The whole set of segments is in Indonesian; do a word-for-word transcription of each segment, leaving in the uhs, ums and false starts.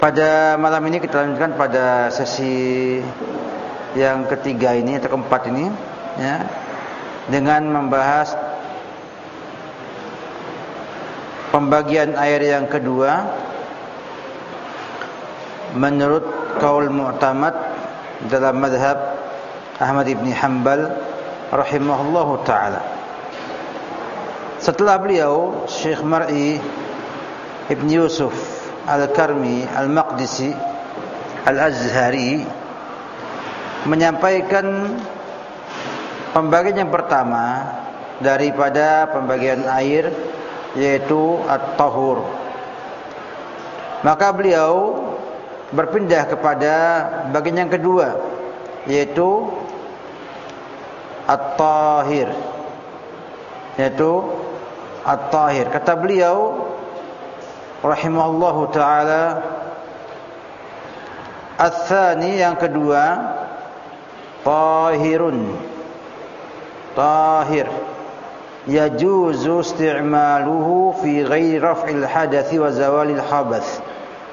Pada malam ini kita lanjutkan pada sesi yang ketiga ini atau keempat ini, ya, dengan membahas pembagian air yang kedua menurut qaul mu'tamad dalam mazhab Ahmad ibn Hanbal rahimahullahu ta'ala. Setelah beliau Syekh Mar'i Ibn Yusuf Al-Karmi Al-Maqdisi Al-Azhari menyampaikan pembagian yang pertama daripada pembagian air, yaitu at-tahur. Maka beliau berpindah kepada bagian yang kedua, yaitu at-tahir, yaitu at-tahir. Kata beliau rahimahullahu ta'ala, ats-tsani, yang kedua, tahirun, tahir, yajuzu isti'maluhu fi ghairi raf'il hadathi wa zawalil khabath.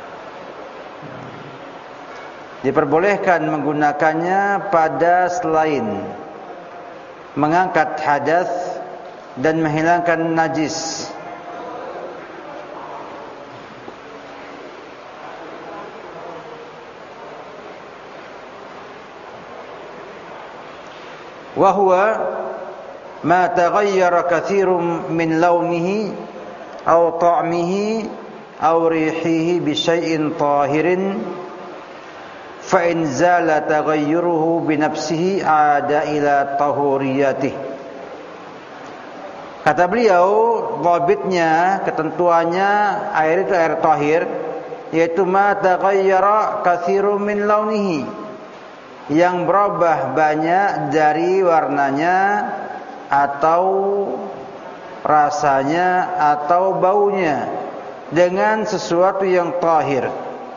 Diperbolehkan menggunakannya pada selain mengangkat hadas dan menghilangkan najis. Wa huwa ma taghayyara katsirun min launihi aw ta'mihi aw rihihi bi syai'in tahirin fa in zala taghayyuruhu bi nafsihi ada ila tahuriyatih. Kata beliau, dhabitnya, ketentuannya air itu air tahir, yaitu ma taghayyara katsirun min launihi, yang berubah banyak dari warnanya atau rasanya atau baunya dengan sesuatu yang tahir.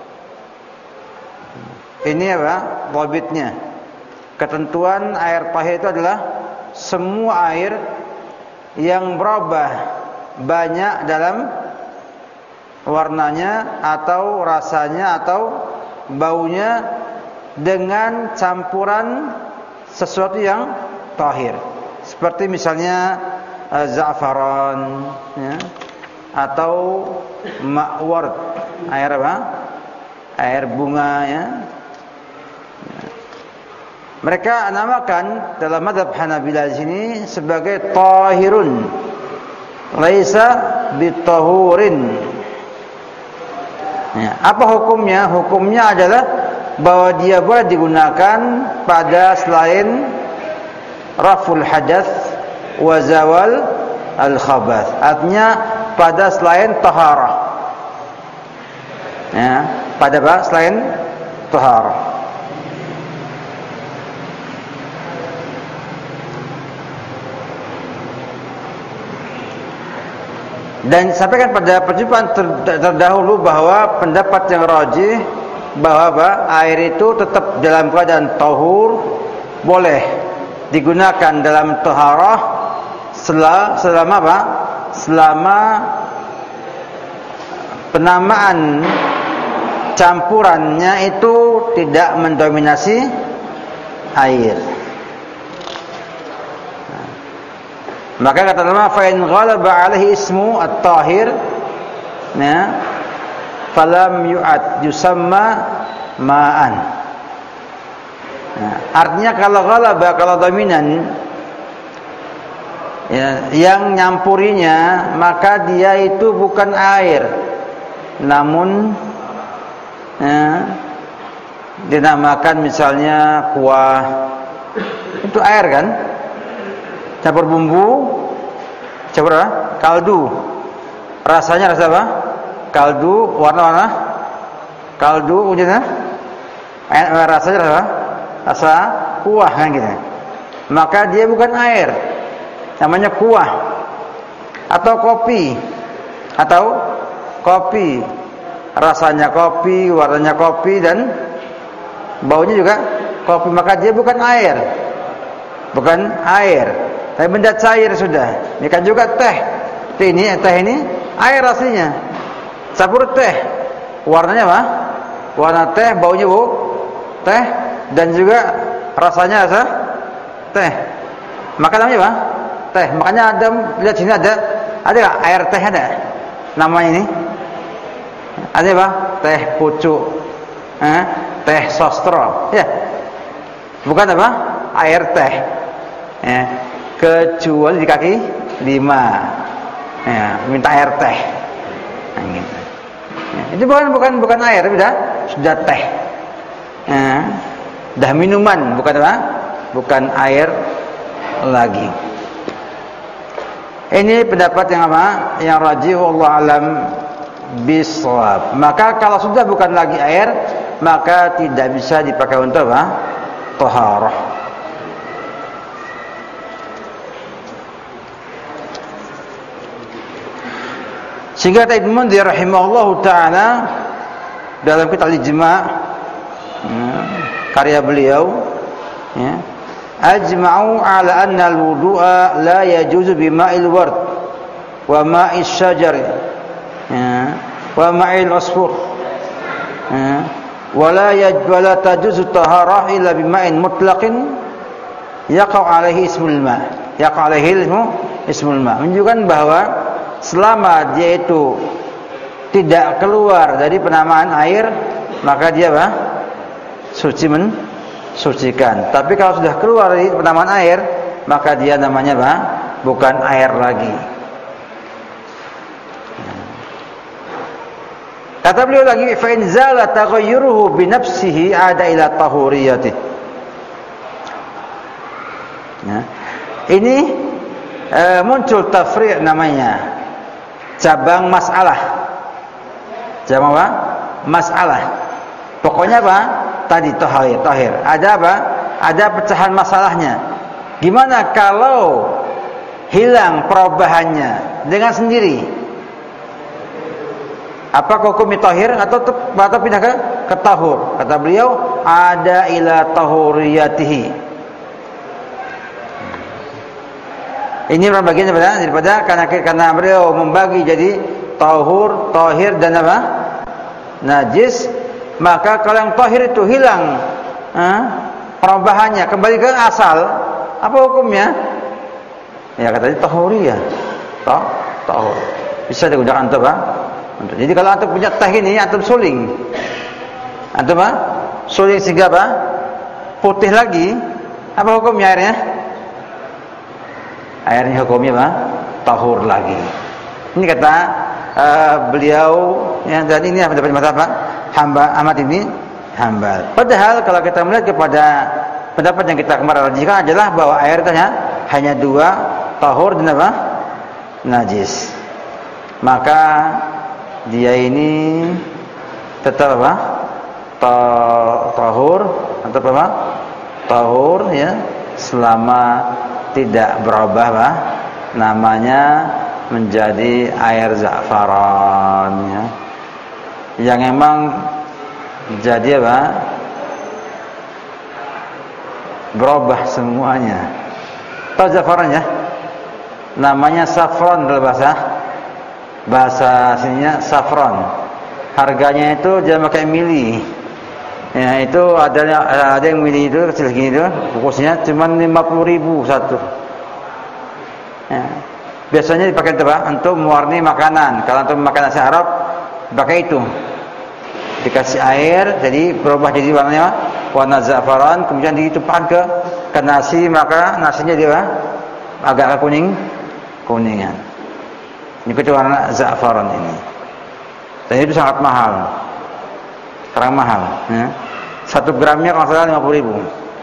Ini apa? Dhabitnya. Ketentuan air tahir itu adalah semua air yang berubah banyak dalam warnanya atau rasanya atau baunya dengan campuran sesuatu yang tahir, seperti misalnya uh, za'faran, ya, atau ma'ward, air apa? Air bunga, ya. Ya. Mereka namakan dalam mazhab Hanabilah di sini sebagai tahirun, laisa bitahurin. Ya. Apa hukumnya? Hukumnya adalah bahwa dia boleh digunakan pada selain raful hadath wa zawal al-khabath, artinya pada selain taharah, ya, pada apa? Selain taharah. Dan sampaikan pada perjumpaan terdahulu bahwa pendapat yang rajih bahwa apa? Air itu tetap dalam keadaan tahur, boleh digunakan dalam taharah selama, selama apa? Selama penamaan campurannya itu tidak mendominasi air. Nah, maka kata ulama, fa in ghalaba alaihi ismu at-tahir, ya, falam yu'ad yusamma ma'an. Nah, artinya kalau ghalaba, kalau dominan, ya, yang nyampurinya, maka dia itu bukan air, namun, ya, dinamakan misalnya kuah. Itu air kan? Campur bumbu, campur apa? Kaldu. Rasanya rasa apa? Kaldu, warna-warna kaldu, wujudnya rasanya apa? Rasa kuah kan gitu. Maka dia bukan air, namanya kuah. Atau kopi, atau kopi, rasanya kopi, warnanya kopi, dan baunya juga kopi. Maka dia bukan air, bukan air, tapi benda cair sudah. Ini kan juga teh. Teh ini, teh ini air aslinya. Campur teh, warnanya apa? warna teh, baunya bau teh, dan juga rasanya rasa teh. Maka namanya apa? Teh. Makanya ada, lihat sini ada, ada nggak air teh ada? Namanya ini ada apa? Teh pucuk, eh? Teh sostro, ya. Bukan apa? Air teh. Ya. Kecuali di kaki lima, ya, minta air teh. Nah, gitu. Ya. Itu bukan bukan bukan air, sudah sudah teh. Ya. Dah minuman, bukan apa? Bukan air lagi. Ini pendapat yang apa? Yang rajih wallahu alam bisawab. Maka kalau sudah bukan lagi air, maka tidak bisa dipakai untuk apa? Taharah. Sehingga Ibnu Munzir rahimahullahu taala dalam kitab Al-Ijma' karya beliau, ya, ajma'u ala anna al-wudu'a la yajuzu bima'il ward wa ma'is syajar, ya, wa ma'il asfur, ya, wa la yaj wa la tajuzu taharah illa bima'in mutlaqin yaqa'u alaihi ismul ma', yaqa'u alaihi ismul ma', menunjukkan bahwa selama dia itu tidak keluar dari penamaan air, maka dia apa? Suci mensucikan. Tapi kalau sudah keluar dari penamaan air, maka dia namanya apa? Bukan air lagi. Kata beliau lagi, fa in zala taghayyuruhu bi nafsihi ada ila tahuriyatih. Ya. Ini e, muncul tafri' namanya. Cabang masalah. Cabang apa? Masalah. Pokoknya apa? Tadi tahir, tahir. Ada apa? Ada pecahan masalahnya. Gimana kalau hilang perubahannya dengan sendiri? Apa hukumnya tahir atau atau pindah ke, ke tahur? Kata beliau, ada ila tahuriyatihi. Ini bagian daripada, daripada karena karena beliau membagi jadi tahur, tahir dan apa? Najis. Maka kalau yang tahir itu hilang eh, perubahannya, kembali ke asal, apa hukumnya? Ya katanya tahuriyah. Tah, tahur. Bisa digunakan untuk apa? Untuk. Jadi kalau antum punya teh ini, antum suling. Antum apa? Suling sehingga apa? Putih lagi. Apa hukumnya airnya? Airnya hukumnya apa? Tahur lagi. Ini kata uh, beliau, ya, dan ini apa pendapat mazhab Hamba Ahmad ini Hambal. Padahal kalau kita melihat kepada pendapat yang kita kemarin rajihkan adalah bahwa air itu hanya dua, tahur dan apa? Najis. Maka dia ini tetap apa? Tahur atau apa? Tahur, ya, selama tidak berubah apa? Namanya menjadi air za'faran, ya. Yang memang jadi apa? Berubah semuanya. Tahu za'faran, ya? Namanya safron dalam bahasa bahasa aslinya safron. Harganya itu jangan pakai mili. Ya, itu ada ada yang mili itu kecil gini itu, bungkusnya cuma lima puluh ribu satu. Ya. Biasanya dipakai untuk apa? Untuk mewarnai makanan. Kalau untuk makan nasi Arab pakai itu. Dikasih air jadi berubah jadi warnanya warna za'faran, kemudian ditumpahkan ke ke nasi, maka nasinya dia apa? Agak kuning kuningan. Ini itu warna za'faran ini. Dan itu sangat mahal. Sekarang mahal, ya. Satu gramnya kalau salah lima puluh ribu.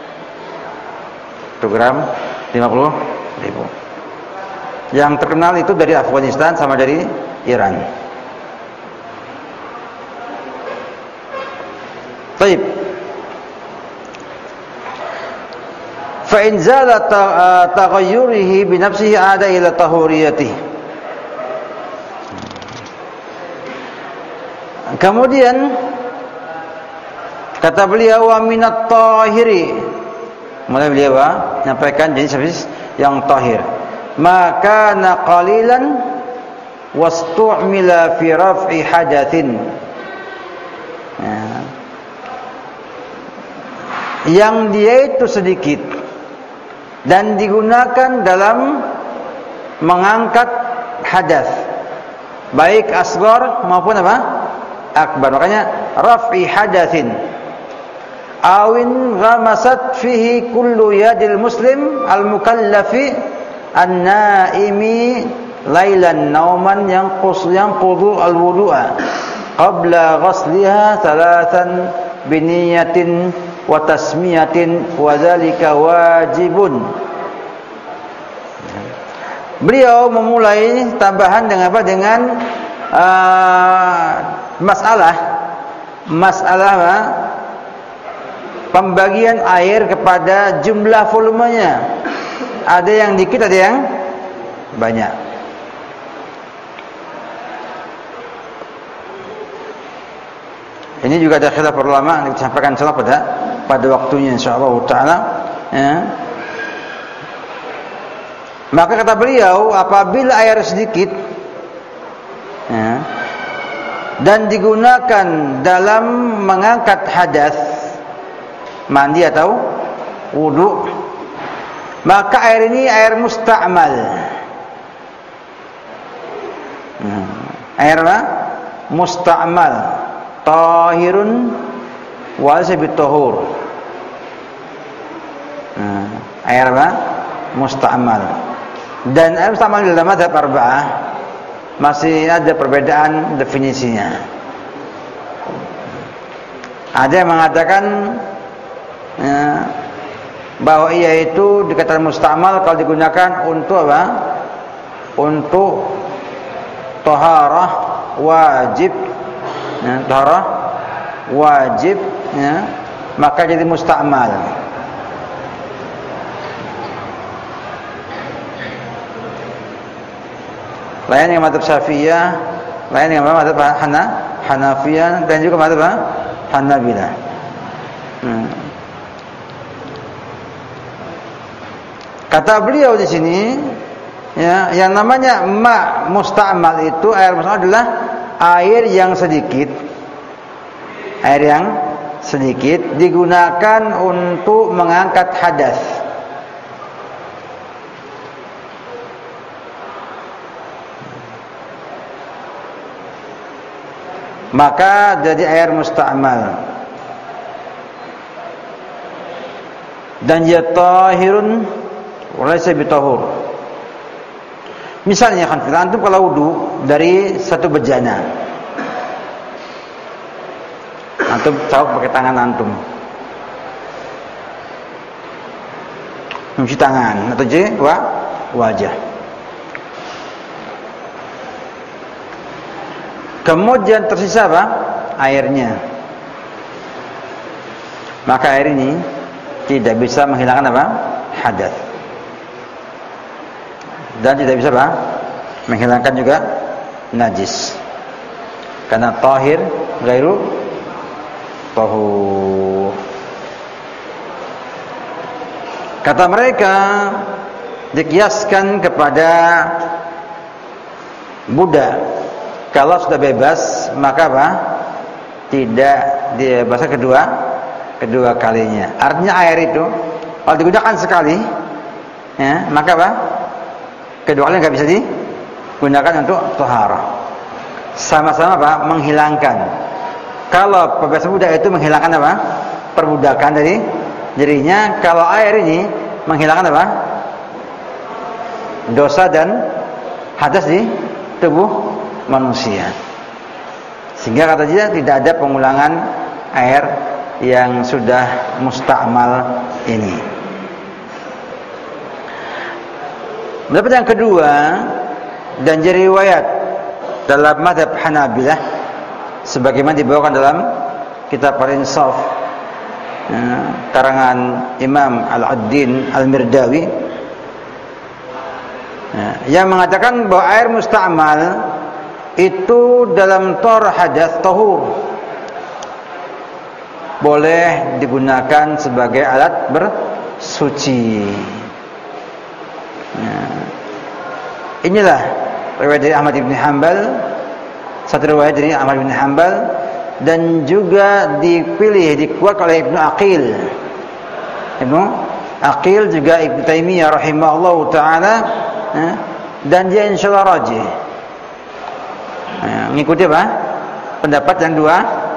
Satu gram lima puluh ribu. Yang terkenal itu dari Afghanistan sama dari Iran. Baik. Fa in zala taghayyurihi bi nafsihi ada ila tahuriyatihi. Kemudian kata beliau wa minat tahiri. Mulai beliau menyampaikan jenis yang tahir. Maka naqalilan wastu'mila fi raf'i hadatsin. Ya. yang dia itu sedikit dan digunakan dalam mengangkat hadas, baik asghar maupun apa? Akbar. Makanya raf'i hadatsin awin ghamasat fihi kullu yadil muslim al-mukallafi an-naimi lailan nauman yanqus yanqudu al-wudu'a qabla ghasliha thalathan biniyatin wa tasmiyatin wa dzalika wajibun. Beliau memulai tambahan dengan apa? Dengan uh, masalah masalah apa? Pembagian air kepada jumlah volumenya. Ada yang dikit, ada yang banyak. Ini juga ada khilaf ulama yang disampaikan insyaallah pada pada waktunya insyaallah taala, ya. Maka kata beliau, apabila air sedikit, ya, dan digunakan dalam mengangkat hadas, mandi atau wudu, maka air ini air musta'mal. Hmm. Air apa? Musta'mal, tahirun wa laysa bitahur. Hmm. Air apa? Musta'mal. Dan air musta'mal dalam mazhab arba'ah masih ada perbedaan definisinya. Ada yang mengatakan ya, bahwa ia itu dikatakan musta'mal kalau digunakan untuk apa? Untuk taharah wajib, ya, taharah wajib, ya, maka jadi musta'mal. Lain yang mazhab Syafi'iyah, lain yang mazhab Hana, Hanafiyah, dan juga mazhab Hanabilah. Hmm. Kata beliau di sini, ya, yang namanya ma musta'mal itu, air musta'mal adalah air yang sedikit, air yang sedikit digunakan untuk mengangkat hadas. Maka jadi air musta'mal. Dan dia tahirun wa laysa bitahur. Misalnya kan antum kalau wudu dari satu bejana, antum cauk pakai tangan antum, mencuci tangan atau je wa wajah. Kemudian tersisa apa? Airnya. Maka air ini tidak bisa menghilangkan apa? Hadas. Dan tidak bisa apa? Menghilangkan juga najis. Karena tahir ghairu tahur. Kata mereka dikiaskan kepada budak. Kalau sudah bebas, maka apa? Tidak dibasuh kedua kedua kalinya. Artinya air itu kalau digunakan sekali, ya, maka apa? Kedua kalinya nggak bisa digunakan untuk taharah. Sama-sama apa? Menghilangkan. Kalau pembebasan budak itu menghilangkan apa? Perbudakan dari dirinya. Kalau air ini menghilangkan apa? Dosa dan hadas di tubuh manusia. Sehingga kata dia tidak ada pengulangan air yang sudah musta'mal ini. Pendapat yang kedua dan jadi riwayat dalam mazhab Hanabilah sebagaimana dibawakan dalam kitab Al-Insaf, ya, karangan Imam Al-Addin Al-Mirdawi, ya, yang mengatakan bahwa air musta'mal itu dalam tor hadas tahur boleh digunakan sebagai alat bersuci. Nah, inilah riwayat dari Ahmad bin Hanbal, satu riwayat dari Ahmad bin Hanbal, dan juga dipilih dikuat oleh Ibnu Aqil Ibnu Aqil, juga Ibnu Taimiyah rahimahullahu taala, ya, dan dia insyaallah rajih. Ya, ngikuti apa? Pendapat yang dua,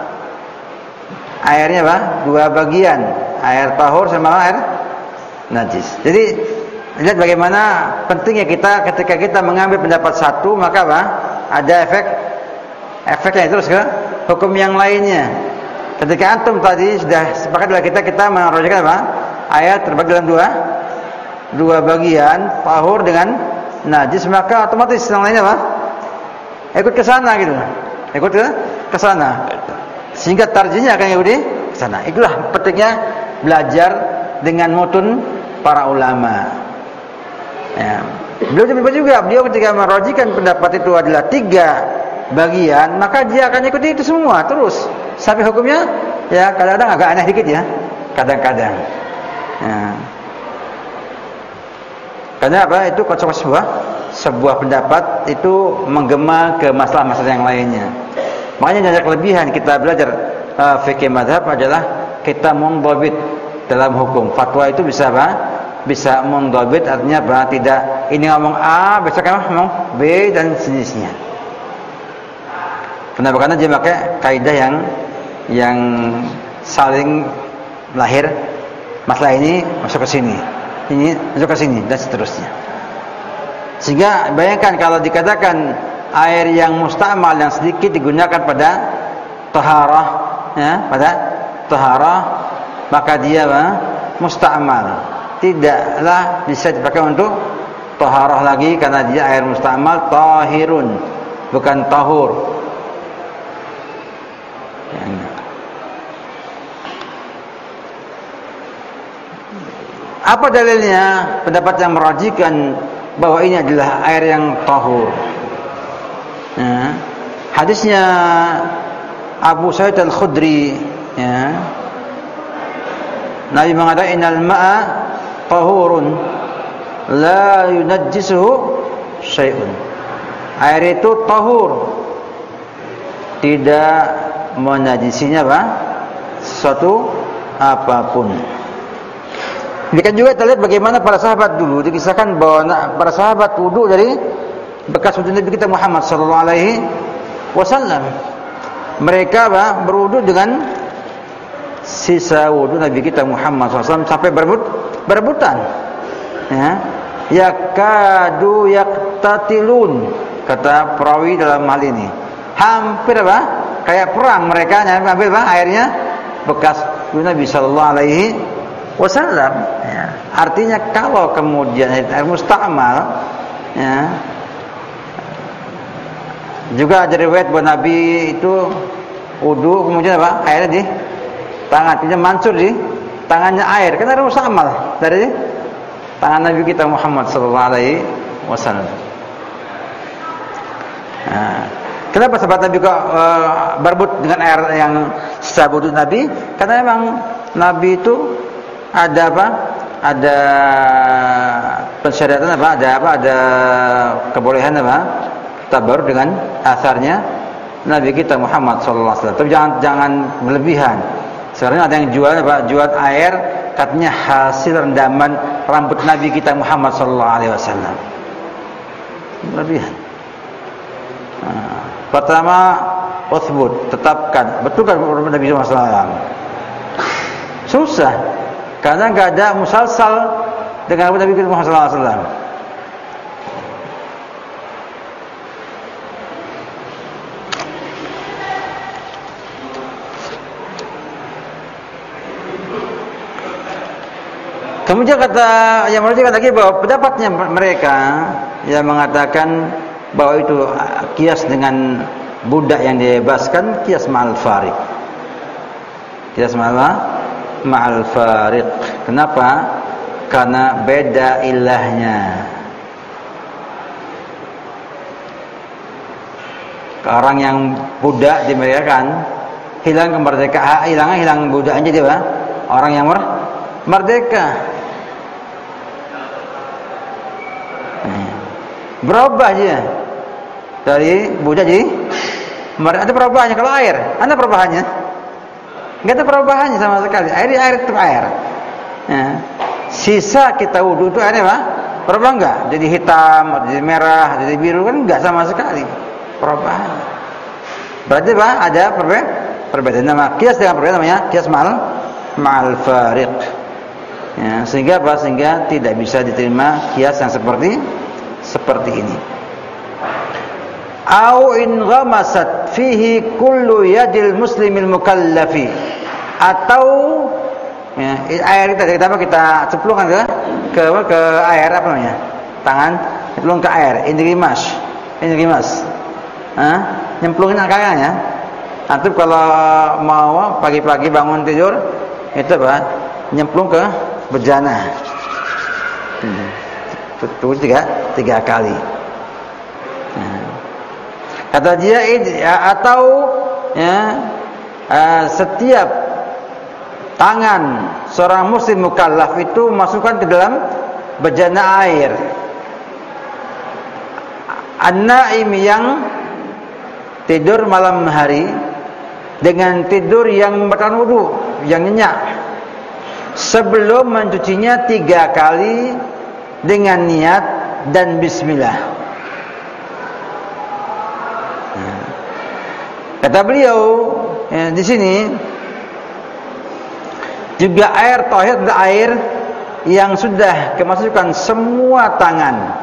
airnya apa? Dua bagian, air tahur sama air najis. Jadi lihat bagaimana pentingnya kita ketika kita mengambil pendapat satu, maka apa? Ada efek efeknya terus ke hukum yang lainnya. Ketika antum tadi sudah sepakat dengan kita kita merujuk apa? Ayat terbagi dalam dua dua bagian, tahur dengan najis, maka otomatis yang lainnya apa? Ikut ke sana gitu. Ikut ke ke sana. Sehingga tarjihnya akan ikut ke sana. Itulah pentingnya belajar dengan mutun para ulama. Ya. Beliau juga beliau ketika merojikan pendapat itu adalah tiga bagian, maka dia akan ikuti itu semua terus sampai hukumnya ya kadang-kadang agak aneh dikit ya, kadang-kadang. Ya. Karena apa? Itu konsekuensi sebuah sebuah pendapat itu menggema ke masalah-masalah yang lainnya. Makanya banyak kelebihan kita belajar uh, fikih mazhab adalah kita mundhabit dalam hukum. Fatwa itu bisa apa? Bisa mundhabit, artinya apa? Tidak ini ngomong A, besok ngomong B dan sejenisnya. Kenapa? Karena dia pakai kaidah yang yang saling lahir. Masalah ini masuk ke sini, ini masuk ke sini dan seterusnya. Sehingga bayangkan kalau dikatakan air yang musta'mal yang sedikit digunakan pada taharah, ya, pada taharah, maka dia apa? Musta'mal. Tidaklah bisa dipakai untuk taharah lagi karena dia air musta'mal tahirun, bukan tahur. Ya, apa dalilnya? Pendapat yang merajikan bahwa ini adalah air yang tahur. Ya. Hadisnya Abu Sa'id Al-Khudri, ya. Nabi mengatakan innal ma'a tahurun la yunajjisuhu syai'un. Air itu tahur, tidak menajisinya apa? Sesuatu apapun. Demikian juga kita lihat bagaimana para sahabat dulu dikisahkan bahwa para sahabat wudu dari bekas wudu Nabi kita Muhammad sallallahu alaihi wasallam. Mereka apa? Berwudu dengan sisa wudu Nabi kita Muhammad sallallahu alaihi wasallam sampai berebut berebutan. Ya. Yakadu yaktatilun, kata perawi dalam hal ini. Hampir apa? Kayak perang mereka ambil apa? Airnya bekas wudu Nabi sallallahu alaihi wasallam, ya. Artinya kalau kemudian air musta'mal, ya, juga ada riwayat bahwa Nabi itu wudu kemudian apa? Airnya di tangan, kemudian mancur di tangannya air, karena air musta'mal dari tangan Nabi kita Muhammad sallallahu alaihi wasallam. Nah, kenapa sahabat Nabi kok uh, berebut dengan air yang sisa wudu Nabi? Karena memang Nabi itu ada apa? Ada pensyariatan apa? Ada apa? Ada kebolehan apa? Tabarruk dengan asarnya Nabi kita Muhammad sallallahu alaihi wasallam. Tapi jangan jangan berlebihan. Sekarang ada yang jual apa? Jual air katanya hasil rendaman rambut Nabi kita Muhammad sallallahu alaihi wasallam. Berlebihan. Nah, pertama, uthbut, tetapkan, betulkan rambut Nabi sallallahu alaihi wasallam. Susah. Karena enggak ada musalsal dengan Nabi Muhammad sallallahu alaihi wasallam. Kemudian kata yang menunjukkan lagi bahwa pendapatnya mereka yang mengatakan bahwa itu kias dengan budak yang dibebaskan, kias ma'al fariq. Kias ma'al ma'al fariq. Kenapa? Karena beda ilahnya. Orang yang budak dimerdekakan, hilang kemerdekaan, hilangnya hilang budaknya dia apa? Orang yang merdeka. Berubah dia dari budak jadi merdeka. Ada perubahannya kalau air. Ada perubahannya? Enggak ada perubahannya sama sekali. Air air itu air. Ya. Sisa kita wudu itu airnya apa? Berubah enggak? Jadi hitam, jadi merah, jadi biru kan enggak sama sekali perubahan. Berarti apa? Ada perbedaan. Perbedaan nama kias dengan perbedaan namanya kias mal mal fariq. Ya, sehingga apa? Sehingga tidak bisa diterima kias yang seperti seperti ini. Au in ghamasat fihi kullu yadil muslimil mukallafi, atau ya, air kita kita apa kita ceplungkan ke ke ke air apa namanya? Tangan cemplung ke air, indrimas. Indrimas. Hah? Nyemplungin angkanya. Antum kalau mau pagi-pagi bangun tidur itu apa? Nyemplung ke bejana. Hmm. Itu tiga tiga kali. Nah. Kata dia atau ya, uh, setiap tangan seorang muslim mukallaf itu masukkan ke dalam bejana air. An-naim yang tidur malam hari dengan tidur yang membatalkan wudu, yang nyenyak, sebelum mencucinya tiga kali dengan niat dan bismillah. Kata beliau ya, di sini juga air tahir adalah air yang sudah kemasukan semua tangan.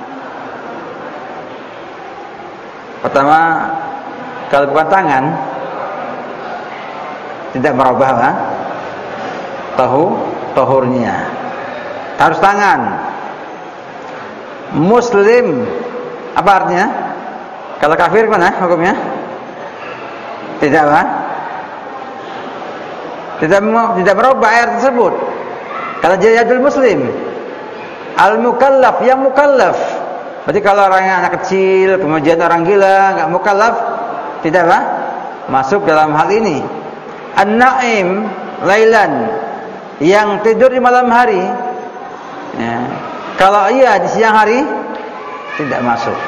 Pertama, kalau bukan tangan tidak merubah apa? Tahu tahurnya. Harus tangan. Muslim apa artinya? Kalau kafir mana hukumnya? Tidak apa? Tidak tidak merubah air tersebut. Kalau jadul muslim, al-mukallaf yang mukallaf. Berarti kalau orang yang anak kecil, kemudian orang gila, enggak mukallaf, tidak apa? Masuk dalam hal ini. An-naim lailan, yang tidur di malam hari. Ya. Kalau iya di siang hari tidak masuk.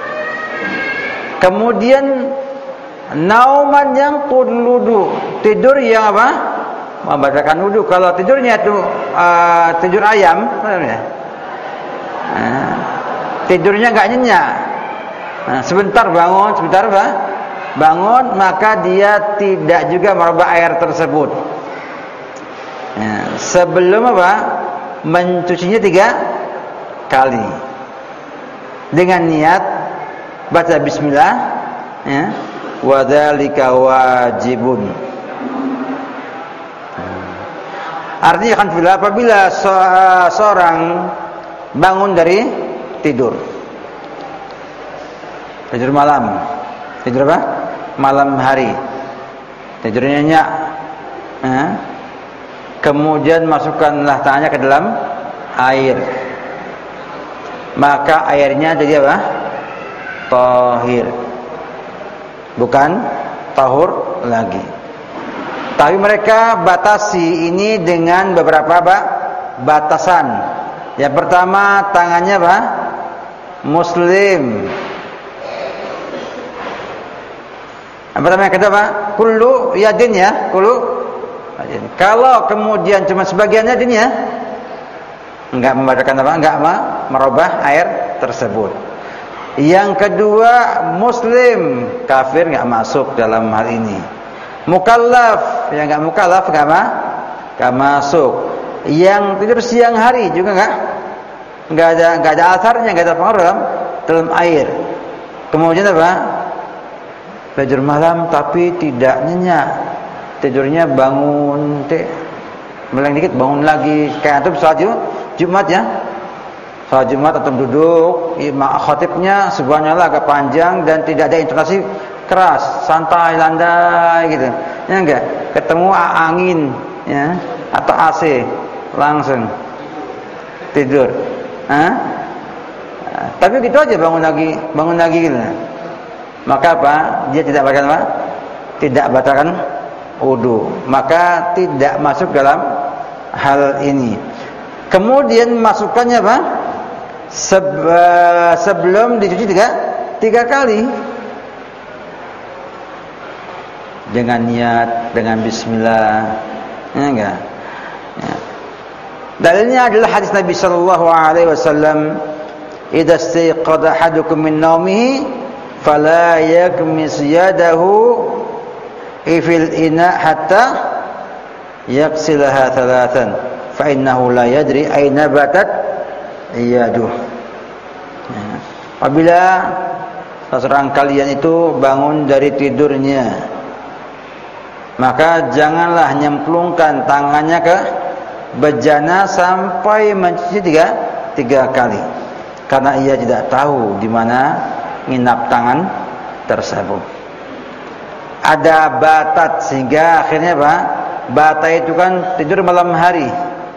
Kemudian nauman yang qudludu, tidur yang apa? Membatalkan wudu. Kalau tidurnya itu uh, tidur ayam, ya. Nah, tidurnya enggak nyenyak. Nah, sebentar bangun, sebentar apa? Bangun, maka dia tidak juga merubah air tersebut. Nah, sebelum apa? Mencucinya tiga kali. Dengan niat baca bismillah, ya. Wa dzalika wajibun. Artinya kan bila apabila seorang bangun dari tidur, tidur malam, tidur apa? Malam hari, tidurnya nyenyak, eh? Kemudian masukkanlah tangannya ke dalam air, maka airnya jadi apa? Tahir, bukan tahur lagi. Tapi mereka batasi ini dengan beberapa batasan. Yang pertama, tangannya apa? Muslim. Yang pertama, yang kedua apa? Kullu yadin, ya, kullu yadin. Kalau kemudian cuma sebagiannya yadin, ya, enggak membatalkan apa? Enggak merubah air tersebut. Yang kedua, muslim, kafir enggak masuk dalam hal ini. Mukallaf, yang enggak mukallaf enggak ma, enggak masuk. Yang tidur siang hari juga enggak enggak ada enggak ada asarnya, enggak ada pengaruh dalam, dalam air. Kemudian apa? Tidur malam tapi tidak nyenyak. Tidurnya bangun, teh meleng dikit bangun lagi. Kayak antum salat Jumat, ya. Salat Jumat atau duduk, imam khatibnya subhanallah agak panjang dan tidak ada intonasi keras, santai, landai gitu. Ya enggak? Ketemu angin, ya, atau A C, langsung tidur. Hah? Tapi gitu aja bangun lagi, bangun lagi gitu. Maka apa? Dia tidak batalkan apa? Tidak batalkan wudu. Maka tidak masuk dalam hal ini. Kemudian masukannya apa? Sebe- sebelum dicuci tiga, tiga kali. Dengan niat, dengan bismillah, ya enggak? Ya. Dalilnya adalah hadis Nabi sallallahu alaihi wasallam, "Idza istayqadha ahadukum min naumihi fala yakmis yadahu fil ina hatta yaghsilaha thalathan fa innahu la yadri ayna batat yaduh." Apabila seorang kalian itu bangun dari tidurnya, maka janganlah nyemplungkan tangannya ke bejana sampai mencuci tiga, tiga kali, karena ia tidak tahu di mana nginap tangan tersebut. Ada batat, sehingga akhirnya apa? Bata itu kan tidur malam hari.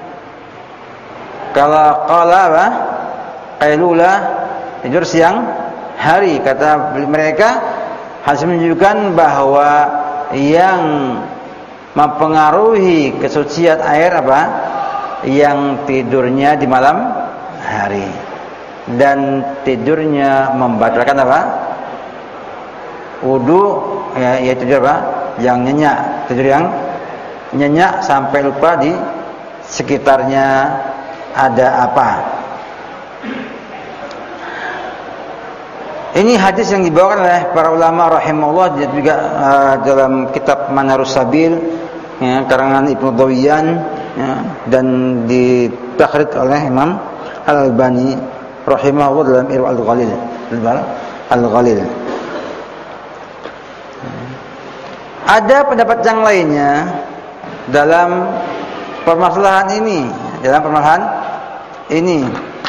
Kalau qala apa? Qailula, tidur siang hari. Kata mereka, harus menunjukkan bahwa yang mempengaruhi kesucian air apa? Yang tidurnya di malam hari, dan tidurnya membatalkan apa? Wudu, ya, yaitu tidur apa? Yang nyenyak, tidur yang nyenyak sampai lupa di sekitarnya ada apa. Ini hadis yang dibawakan oleh para ulama rahimahullah juga uh, dalam kitab Manarus Sabil, ya, karangan Ibnu Dawiyan, ya, dan ditakhrij oleh Imam Al-Albani rahimahullah dalam Irwa Al-Ghalil. Al-Ghalil. Ada pendapat yang lainnya dalam permasalahan ini, dalam permasalahan ini.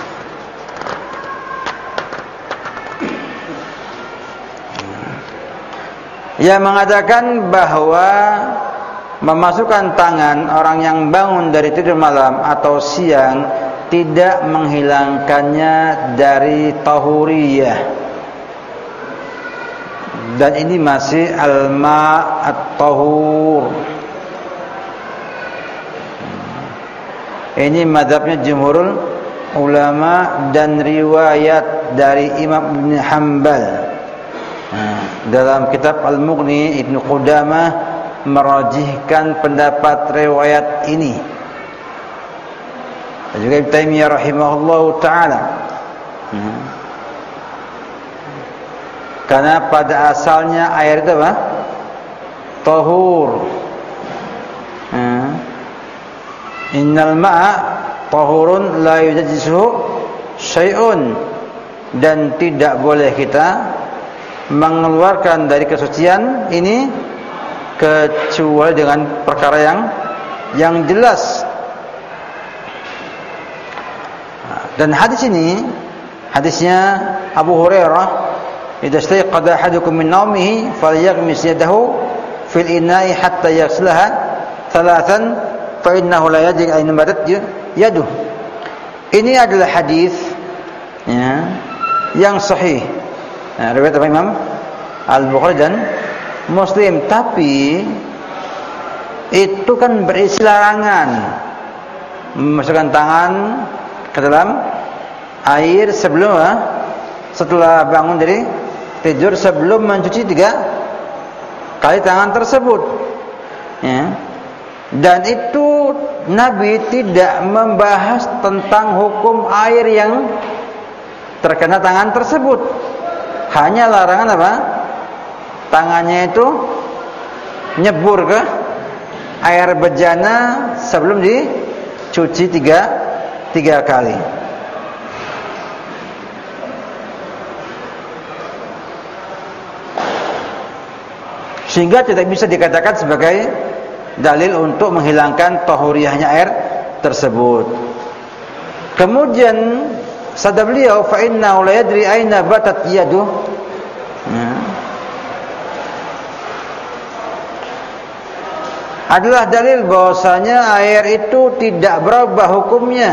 Yang mengatakan bahwa memasukkan tangan orang yang bangun dari tidur malam atau siang tidak menghilangkannya dari tahuriyah, dan ini masih al-ma' at-tahur. Ini mazhabnya jumhurul ulama dan riwayat dari Imam Ibn Hanbal. Nah, dalam kitab Al-Mughni, Ibnu Qudamah merajihkan pendapat riwayat ini. Dan juga Ibnu Taimiyah rahimahullahu taala. Hmm. Karena pada asalnya air itu apa? Tahur. Hmm. Innal ma'a tahurun la yujajjisuhu syai'un, dan tidak boleh kita mengeluarkan dari kesucian ini kecuali dengan perkara yang yang jelas. Dan hadis ini, hadisnya Abu Hurairah, "Idza istayqadha ahadukum min naumihi falyaghmis yadahu fil ina'i hatta yaghsilaha thalathan fa innahu la yadri ayna batat yaduh." Ini adalah hadis, ya, yang sahih. Nah, riwayat Imam Al-Bukhari dan Muslim, tapi itu kan berisi larangan memasukkan tangan ke dalam air sebelum, setelah bangun dari tidur, sebelum mencuci tiga kali tangan tersebut, ya. Dan itu Nabi tidak membahas tentang hukum air yang terkena tangan tersebut. Hanya larangan apa? Tangannya itu nyebur ke air bejana sebelum dicuci tiga, tiga kali. Sehingga tidak bisa dikatakan sebagai dalil untuk menghilangkan tahuriyahnya air tersebut. Kemudian sabda beliau, "Fa innahu la yadri aina batat yaduh." Ya. Adalah dalil bahwasanya air itu tidak berubah hukumnya.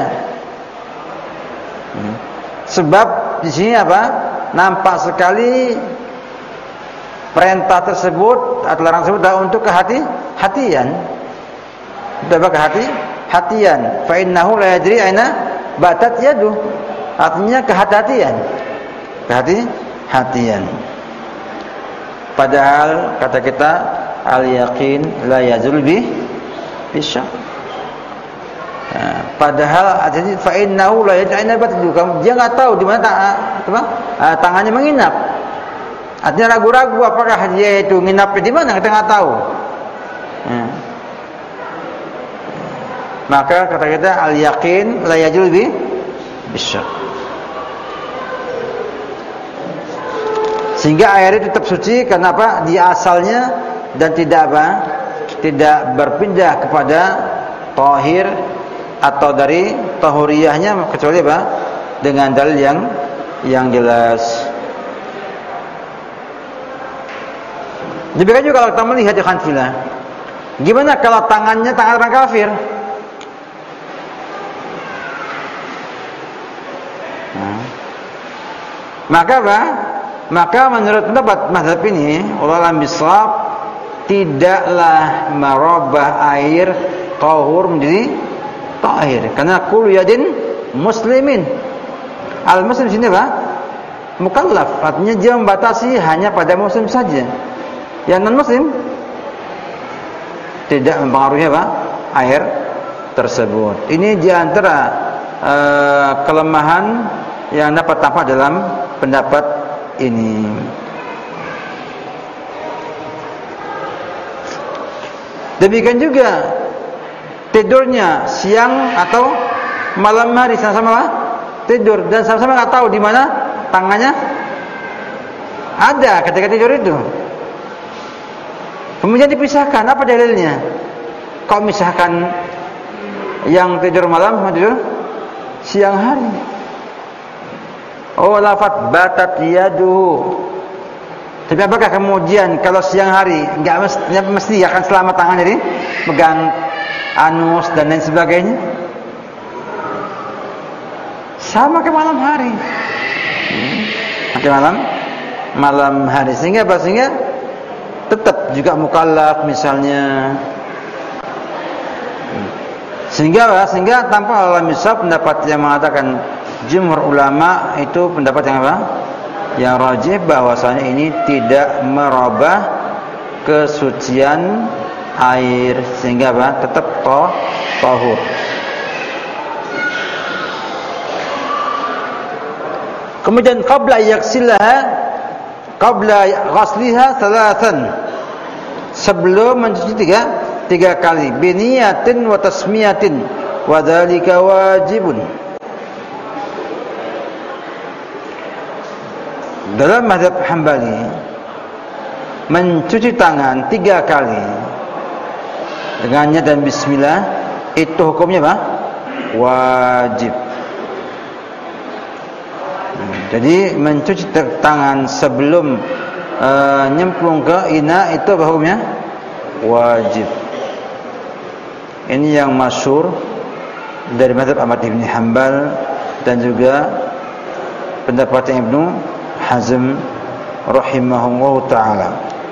Ya. Sebab di sini apa? Nampak sekali perintah tersebut atau larangan tersebut untuk kehati-hatian. Untuk kehati-hatian. Fa innahu la yadri aina batat yaduh. Artinya kehati-hatian. Kehati-hatian. Padahal kata kita, al-yaqin la yazul bi bisyak. Padahal jadi fa innahu la yad'ina batu, dia enggak tahu di mana apa tangannya menginap. Artinya ragu-ragu apakah dia itu nginapnya di mana, kita enggak tahu. Hmm. Maka kata kita al yaqin la yajul bi bisyak. Sehingga air itu tetap suci karena apa? Dia asalnya dan tidak apa? Tidak berpindah kepada tahir atau dari tahuriyahnya kecuali apa? Dengan dalil yang yang jelas. Demikian juga kalau kita melihat di Hanafilah, gimana kalau tangannya tangan orang kafir? Nah. Maka apa? Maka menurut pendapat mazhab ini, ulama bisawab, tidaklah merubah air tahur menjadi tahir, karena kullu yadin muslimin. Al muslim sini apa? Mukallaf, artinya dia membatasi hanya pada muslim saja. Yang non muslim tidak mempengaruhi apa? Air tersebut. Ini di antara uh, kelemahan yang dapat tampak dalam pendapat ini. Demikian juga tidurnya siang atau malam hari sama-sama apa? Tidur dan sama-sama nggak tahu di mana tangannya ada ketika tidur itu. Kemudian dipisahkan, apa dalilnya? Kau misahkan yang tidur malam sama tidur siang hari? Oh, lafaz batat yaduhu. Tapi apakah kemudian kalau siang hari enggak mesti, mesti akan selamat tangan jadi pegang anus dan lain sebagainya? Sama ke malam hari. Hmm. Ke malam malam hari, sehingga apa? Sehingga tetap juga mukallaf misalnya. Sehingga apa? Sehingga tanpa ulama misal pendapat yang mengatakan jumhur ulama itu pendapat yang apa? Yang rajih bahwasanya ini tidak merubah kesucian air, sehingga apa? Tetap toh, tahur. Kemudian qabla yaghsilaha qabla ghasliha thalathan, sebelum mencuci tiga tiga kali, biniyatin wa tasmiyatin wa dzalika wajibun. Dalam mazhab Hambali, mencuci tangan tiga kali dengan niat dan bismillah itu hukumnya apa? Wajib. Jadi mencuci tangan sebelum uh, nyemplung ke ina itu apa hukumnya? Wajib. Ini yang masyhur dari mazhab Ahmad bin Hanbal dan juga pendapat Ibnu Hazm rahimahullahu taala.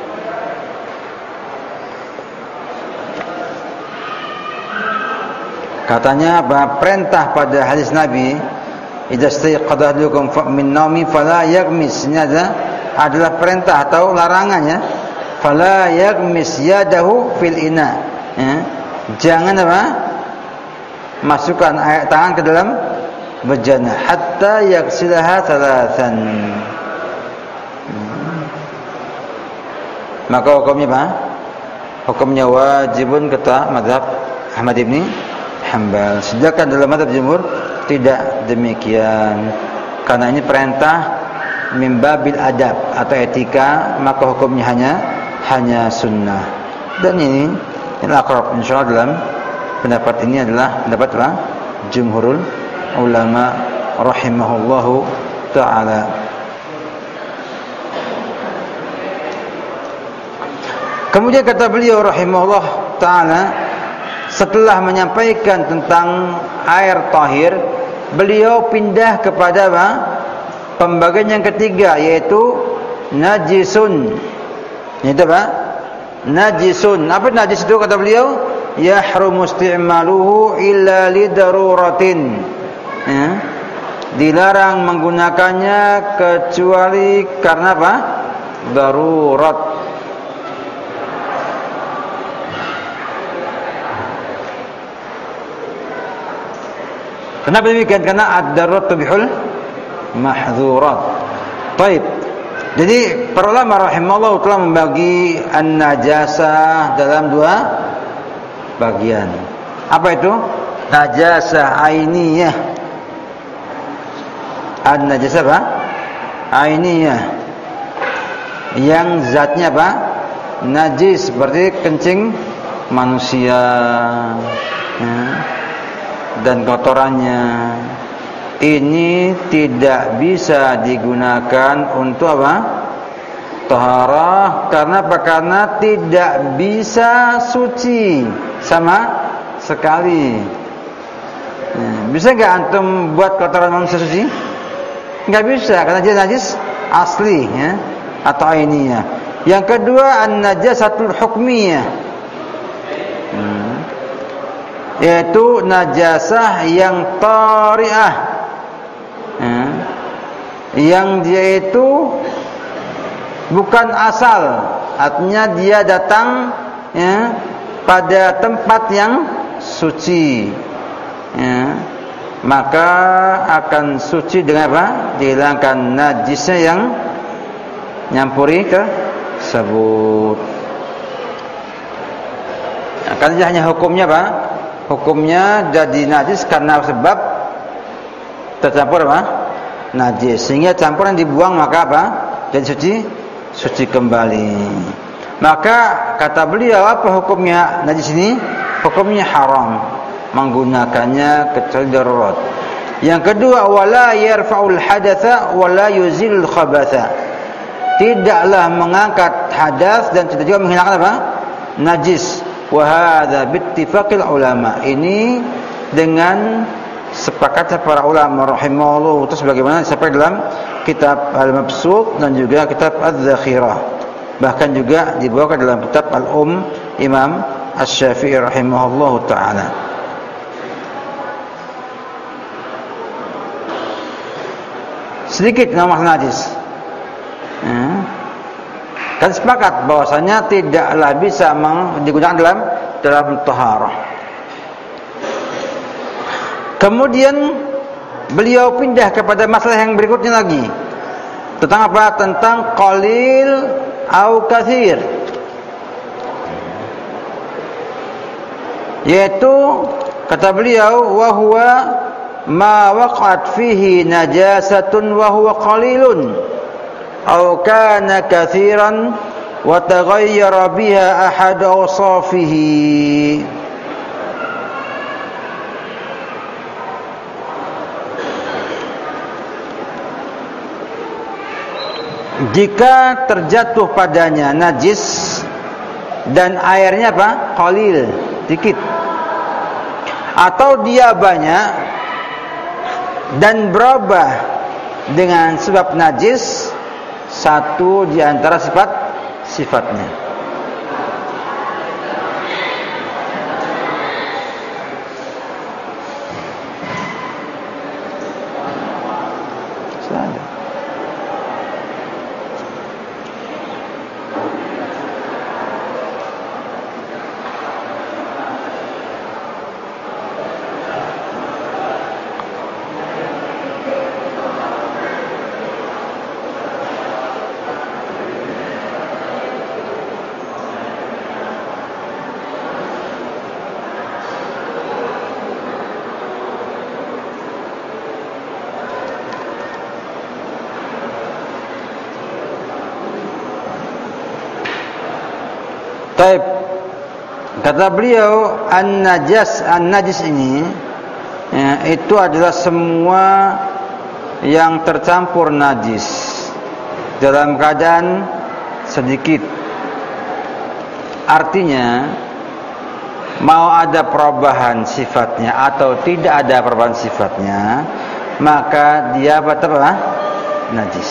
Katanya bahwa perintah pada hadis Nabi, idza stayqadha ahadukum min naumi fala yaghmis, ini adalah perintah atau larangannya, fala yaghmis yadahu fil ina, ya. Jangan apa? Masukkan air tangan ke dalam bejana hatta yaghsilaha thalathan. Maka hukumnya apa? Hukumnya wajibun kata mazhab Ahmad bin Hanbal. Sedangkan dalam mazhab jumhur tidak demikian. Karena ini perintah min babil adab atau etika, maka hukumnya hanya hanya sunnah. Dan ini ini akrab insyaallah dalam pendapat ini adalah pendapat apa? Jumhurul ulama rahimahullahu taala. Kemudian kata beliau rahimahullah ta'ala, setelah menyampaikan tentang air tahir, beliau pindah kepada apa? Pembagian yang ketiga, yaitu najisun. Itu apa? Najisun. Apa najis itu kata beliau? Yahrumu isti'maluhu illa lidaruratin. Ya. Dilarang menggunakannya kecuali karena apa? Darurat. Kenapa demikian? Karena ad-darurat tubihul mahdzurat. Baik. Jadi para ulama rahimahullah telah membagi an-najasah dalam dua bagian. Apa itu? Najasah ainiyah. An-najasah apa? Ainiyah. Yang zatnya apa? Najis, seperti kencing manusia, ya, dan kotorannya. Ini tidak bisa digunakan untuk apa? Taharah. Karena apa? Karena tidak bisa suci sama sekali. Ya, bisa nggak antum buat kotoran manusia suci? Nggak bisa, karena dia najis asli, ya, atau ainiyah. Yang kedua, an-najasatul hukmiyah, hmm. yaitu najasah yang tari'ah, hmm. yang dia itu bukan asal, artinya dia datang, ya, pada tempat yang suci, ya, maka akan suci dengan apa? Dihilangkan najisnya yang nyampuri ke sebut. Nah, karena hanya hukumnya apa? Hukumnya jadi najis karena sebab tercampur apa? Najis. Sehingga campuran dibuang, maka apa? Jadi suci, suci kembali. Maka kata beliau, apa hukumnya najis ini? Hukumnya haram menggunakannya kecuali darurat. Yang kedua, wala yarfa'ul hadatsa wala yuzilul khabatha. Tidaklah mengangkat hadas dan tidak juga menghilangkan apa? Najis. Wa hadza bittifaqil ulama. Ini dengan sepakat para ulama rahimahullah, itu sebagaimana disampaikan dalam kitab Al-Mabsut dan juga kitab Az-Zakhirah. Bahkan juga dibawakan dalam kitab Al-Um Imam Asy-Syafi'i rahimahullah taala. Sedikit nama najis. Ya. Kan sepakat bahwasanya tidaklah bisa digunakan dalam dalam taharah. Kemudian beliau pindah kepada masalah yang berikutnya lagi. Tentang apa? Tentang qalil au katsir. Yaitu kata beliau, wa huwa ma waqa'at fihi najasatun wa huwa qalilun aw kana katsiran wa taghayyara biha ahad awsafihi. Jika terjatuh padanya najis dan airnya apa? Qalil, sedikit, atau dia banyak dan berubah dengan sebab najis satu di antara sifat sifatnya. Selada. Taib. Kata beliau, an-najas, an-najis ini, ya, itu adalah semua yang tercampur najis dalam keadaan sedikit. Artinya, mau ada perubahan sifatnya atau tidak ada perubahan sifatnya, maka dia apa? Najis.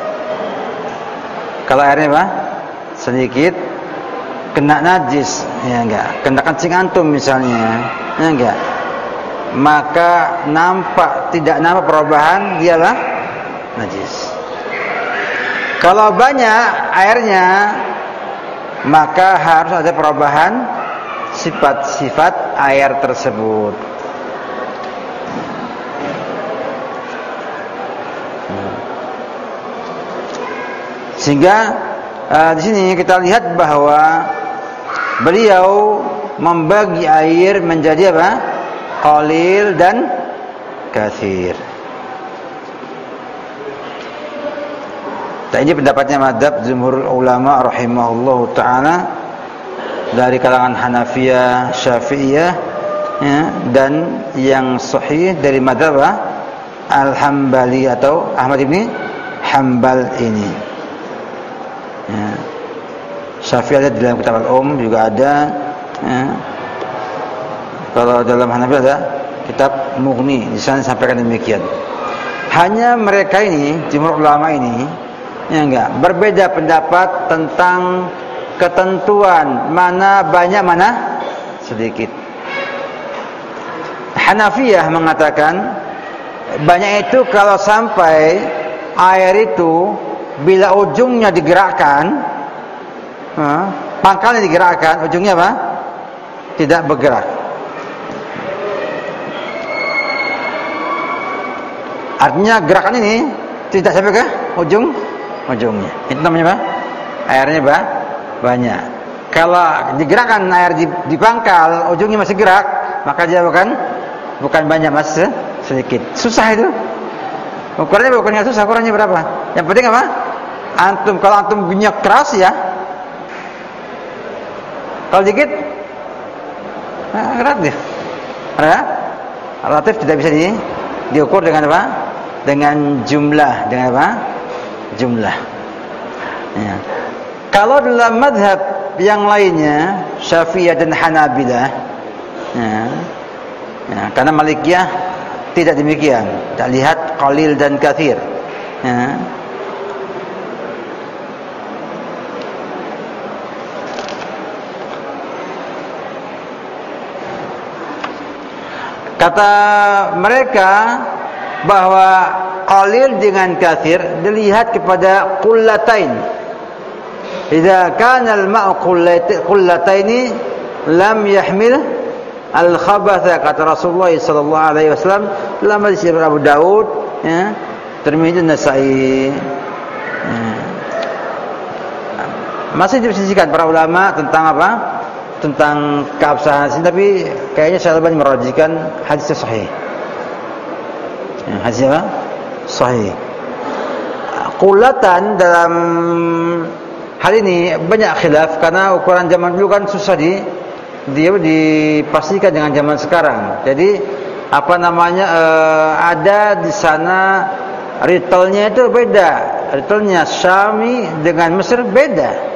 Kalau airnya apa? Sedikit, kena najis, ya enggak, kena kencing antum misalnya, ya enggak, maka nampak tidak nampak perubahan, dialah najis. Kalau banyak airnya, maka harus ada perubahan sifat-sifat air tersebut. Sehingga uh, di sini kita lihat bahwa beliau membagi air menjadi apa? Qalil dan katsir. Ini pendapatnya madhab jumhur ulama rahimahullahu ta'ala dari kalangan Hanafiyah, Syafi'iyah, ya, dan yang sahih dari madhab Al-Hambali atau Ahmad ibn Hanbal ini. Ya. Syafi'i ada di dalam kitab Al-Um juga ada. Ya. Kalau dalam Hanafi ada kitab Mughni, di sana disampaikan demikian. Hanya mereka ini, jumhur ulama ini, ya enggak, berbeda pendapat tentang ketentuan mana banyak mana sedikit. Hanafiyah mengatakan banyak itu kalau sampai air itu bila ujungnya digerakkan, pangkalnya digerakkan, ujungnya apa? Tidak bergerak. Artinya gerakan ini tidak sampai ke ujung ujungnya. Itu namanya apa? Airnya apa? Banyak. Kalau digerakkan air di, di pangkal, ujungnya masih gerak, maka dia bukan bukan banyak, mas, sedikit. Susah itu. Ukurannya bukan nggak susah, ukurannya berapa? Yang penting apa? Antum kalau antum punya keras ya. Kalau dikit, nah, relatif. Ada? Relatif tidak bisa di, diukur dengan apa? Dengan jumlah, dengan apa? Jumlah. Ya. Kalau dalam madhab yang lainnya, Syafi'iyah dan Hanabilah, ya, ya, karena Malikiyah tidak demikian, tak lihat qalil dan katsir. Ya. Kata mereka bahwa qalil dengan katsir dilihat kepada qullatain. Idza kana al-ma'u qullataini lam yahmil al-khabatha, kata Rasulullah sallallahu alaihi wasallam dalam hadis Abu Daud, ya, Tirmidzi, Nasa'i. Ya. Masih diperselisihkan para ulama tentang apa? Tentang keabsahan hadis, tapi kayaknya Syalbani merajihkan hadisnya sahih. Ya, hadisnya apa? Sahih. Qulatan dalam hal ini banyak khilaf karena ukuran zaman dulu kan susah di dia dipastikan dengan zaman sekarang. Jadi apa namanya uh, ada di sana retailnya itu beda. Retailnya Syami dengan Mesir beda.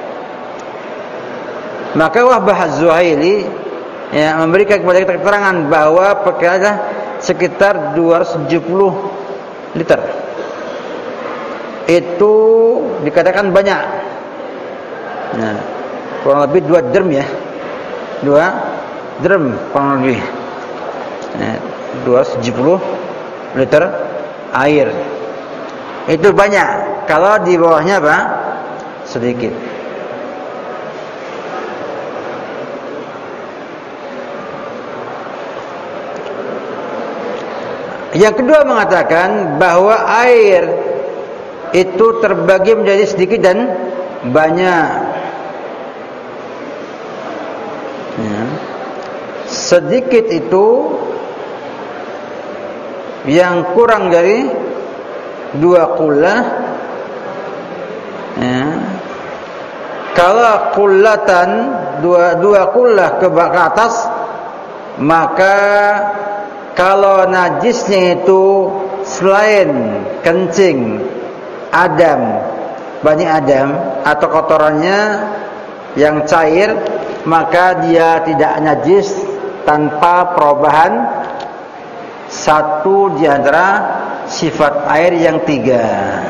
Maka Wahbah Az-Zuhaili, ya, memberikan kepada kita keterangan bahwa perkiraan sekitar dua ratus tujuh puluh liter. Itu dikatakan banyak. Nah, kurang lebih dua drum ya. Dua drum kurang lebih. Nah, dua ratus tujuh puluh liter air. Itu banyak. Kalau di bawahnya apa? Sedikit. Yang kedua mengatakan bahwa air itu terbagi menjadi sedikit dan banyak. Ya. Sedikit itu yang kurang dari dua qullah. Ya. Kalau qullatan dua dua qullah ke atas, maka kalau najisnya itu selain kencing, adam, bani adam atau kotorannya yang cair, maka dia tidak najis tanpa perubahan satu di antara sifat air yang tiga.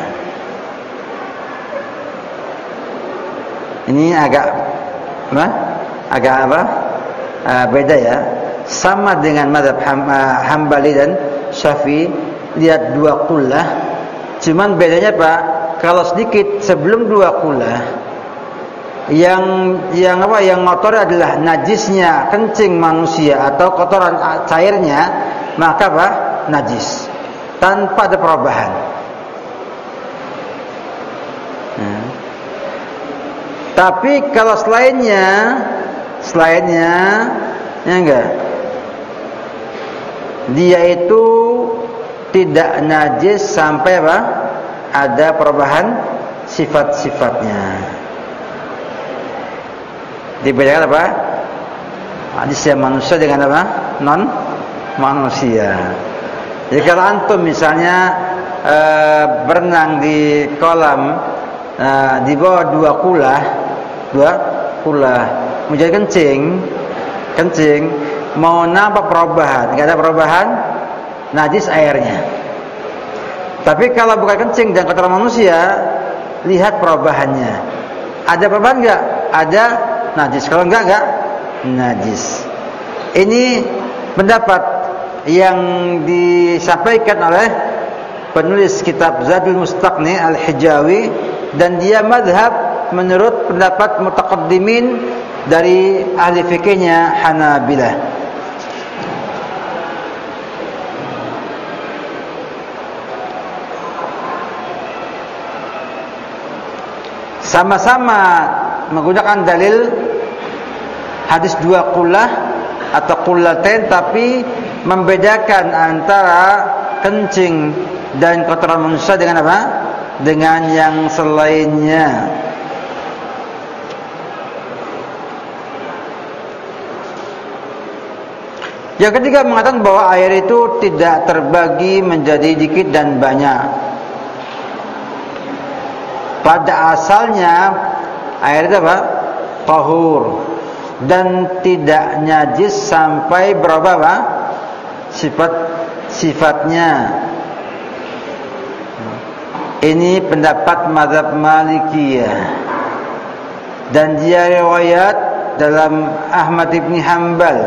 Ini agak, nah, agak apa? Uh, beda ya. Sama dengan mazhab Hambali dan Syafi'i, lihat dua qullah. Cuman bedanya Pak, kalau sedikit sebelum dua qullah, yang yang apa? Yang kotor adalah najisnya kencing manusia atau kotoran cairnya, maka Pak, najis tanpa ada perubahan. Nah, Tapi kalau selainnya, selainnya, ya enggak, dia itu tidak najis sampai apa? Ada perubahan sifat-sifatnya. Dibedakan apa? Hadis manusia dengan apa? Non manusia. Jadi kalau antum misalnya e, berenang di kolam e, di bawah dua kula, dua kula, menjadi kencing, kencing, mau nampak perubahan, nggak ada perubahan, najis airnya. Tapi kalau bukan kencing dan kotoran manusia, lihat perubahannya. Ada perubahan nggak? Ada najis. Kalau enggak, enggak najis. Ini pendapat yang disampaikan oleh penulis kitab Zadul Mustaqni Al-Hijawi, dan dia madhab menurut pendapat mutaqaddimin dari ahli fikihnya Hanabilah. Sama-sama menggunakan dalil hadis dua qullah atau qullatain, tapi membedakan antara kencing dan kotoran manusia dengan apa? Dengan yang selainnya. Yang ketiga mengatakan bahwa air itu tidak terbagi menjadi dikit dan banyak. Pada asalnya air itu apa? Tahur dan tidak najis sampai berubah apa? Sifat-sifatnya. Ini pendapat mazhab Malikiyah, dan dia riwayat dalam Ahmad ibn Hanbal,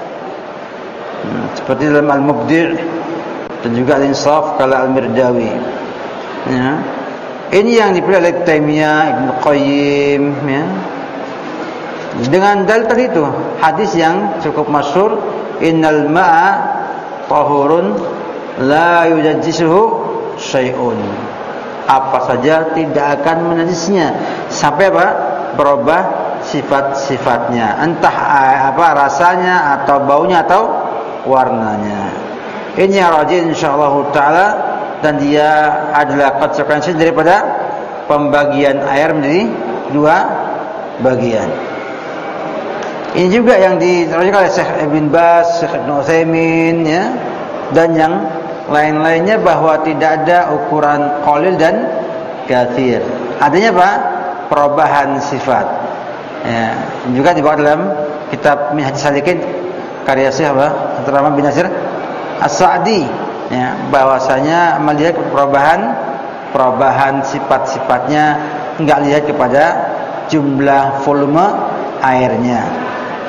seperti dalam Al-Mubdi' dan juga Al-Insaf kala Al-Mirdawi. Ya. Ini yang dipilih oleh Taimiyah, Ibn Qayyim, ya. Dengan dalil tadi itu, hadis yang cukup masyhur, innal ma'a tahurun la yujajjisuhu syai'un. Apa saja tidak akan menajisnya sampai apa? Berubah sifat-sifatnya, entah apa rasanya atau baunya atau warnanya. Ini yang rajih insyaallah taala, dan dia adalah konsekuensi daripada pembagian air menjadi dua bagian. Ini juga yang diterangkan oleh Syekh Ibn Baz, Syekh Ibn Utsaimin, ya, dan yang lain-lainnya, bahwa tidak ada ukuran qalil dan katsir. Adanya apa? Perubahan sifat. Ya, juga dibawa dalam kitab Minhajus Salikin karya Syekh apa? Abdurrahman bin Nasir As-Sa'di, ya, bahwasanya melihat perubahan perubahan sifat-sifatnya, enggak lihat kepada jumlah volume airnya.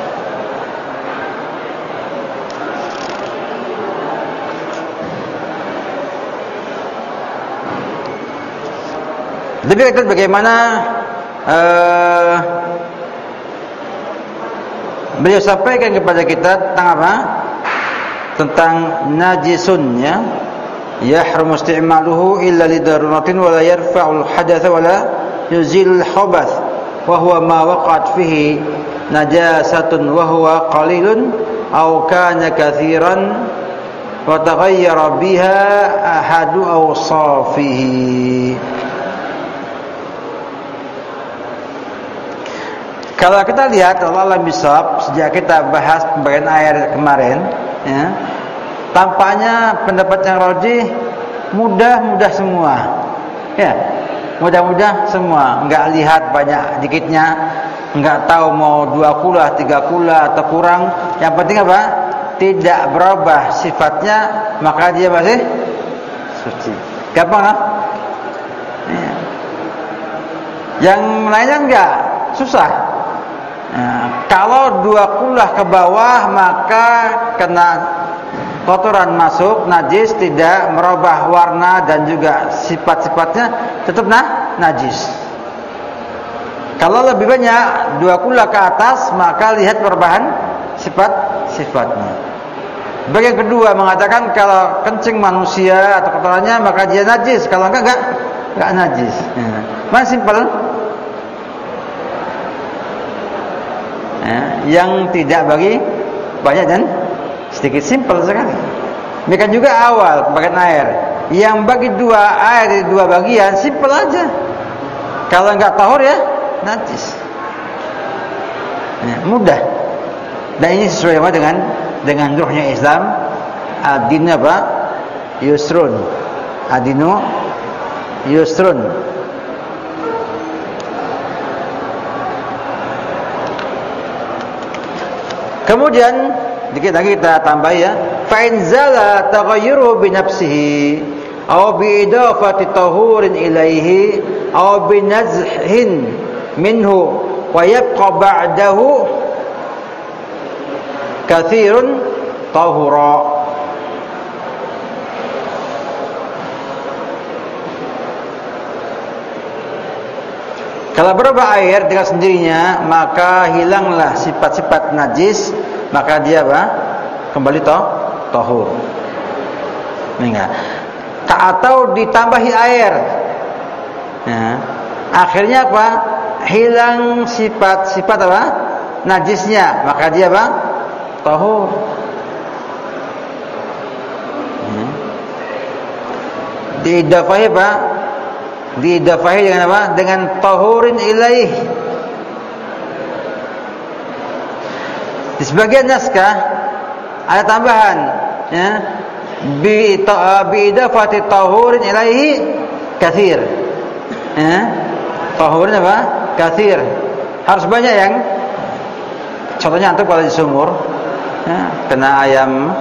Lebih lanjut bagaimana uh, beliau sampaikan kepada kita tentang apa? Tentang najisun, ya. Yahrum isti'maluhu illa lidaruratin wa la yarfa'ul hadatsa wa la yuzilul khabath wa huwa ma waqa'at fihi najasatun wa huwa qalilun aw kana katsiran wa taghayyara biha ahadu awsafihi. Kalau kita lihat Allah alam bisawab, sejak kita bahas pembagian air kemarin, ya, tampaknya pendapat yang rajih mudah-mudah semua, ya, mudah-mudah semua, enggak lihat banyak dikitnya, enggak tahu mau dua kula, tiga kula atau kurang. Yang penting apa? Tidak berubah sifatnya, maka dia masih suci. Gampang lah. Ya. Yang lainnya enggak, susah. Nah, kalau dua kulah ke bawah, maka kena kotoran masuk, najis, tidak merubah warna dan juga sifat-sifatnya, tetap nah, najis. Kalau lebih banyak dua kulah ke atas, maka lihat perubahan sifat-sifatnya. Bagian kedua mengatakan kalau kencing manusia atau kotorannya maka dia najis, kalau enggak enggak, enggak najis. Nah, mana simpel? ya, yang tidak bagi banyak dan sedikit, simpel sekali. Demikian juga awal pembagian air, yang bagi dua air di dua bagian, simpel aja. Kalau enggak tahur ya najis. Ya, mudah. Dan ini sesuai dengan dengan ruhnya Islam. Ad-din apa? Yusrun. Ad-dinu yusrun. Kemudian dikit lagi kita tambah ya. Fa in zala taghayyuruhu bi nafsihi aw bi idafati tahurin ilaihi aw bi nazhin minhu wa yabqa ba'dahu katsirun tahura. Kalau berubah air dengan sendirinya, maka hilanglah sifat-sifat najis, maka dia apa? Kembali toh tahur. Enggak. Atau ditambahi air. Nah, akhirnya apa? Hilang sifat-sifat apa? Najisnya, maka dia apa? Tahur. Hmm. Diidafahi apa? Diidafahi dengan apa? Dengan tahurin ilaih. Di sebagian naskah ada tambahan, ya, bi idafati tahurin ilaihi katsir. Ya. Tahurin apa? Katsir. Harus banyak yang contohnya antum kalau di sumur, ya, kena ayam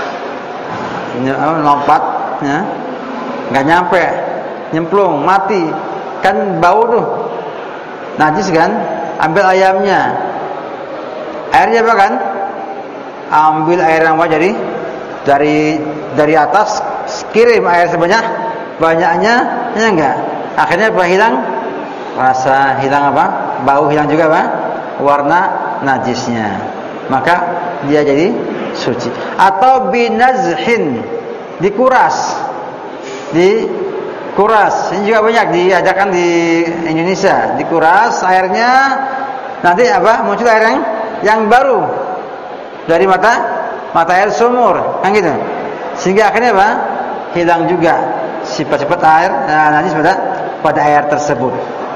lompat, ya, nggak nyampe, nyemplung, mati, kan bau tuh, najis kan? Ambil ayamnya, airnya apa kan? Ambil air yang apa jadi dari dari atas, kirim air sebanyak banyaknya, ya enggak? Akhirnya apa? Hilang rasa, hilang apa? Bau, hilang juga apa? Warna najisnya. Maka dia jadi suci. Atau binazhin, dikuras, dikuras. Ini juga banyak diadakan di Indonesia. Dikuras airnya, nanti apa? Muncul air yang, yang baru dari mata mata air sumur, kan gitu. Sehingga akhirnya apa? Hilang juga sifat-sifat air nah, najis pada pada air tersebut.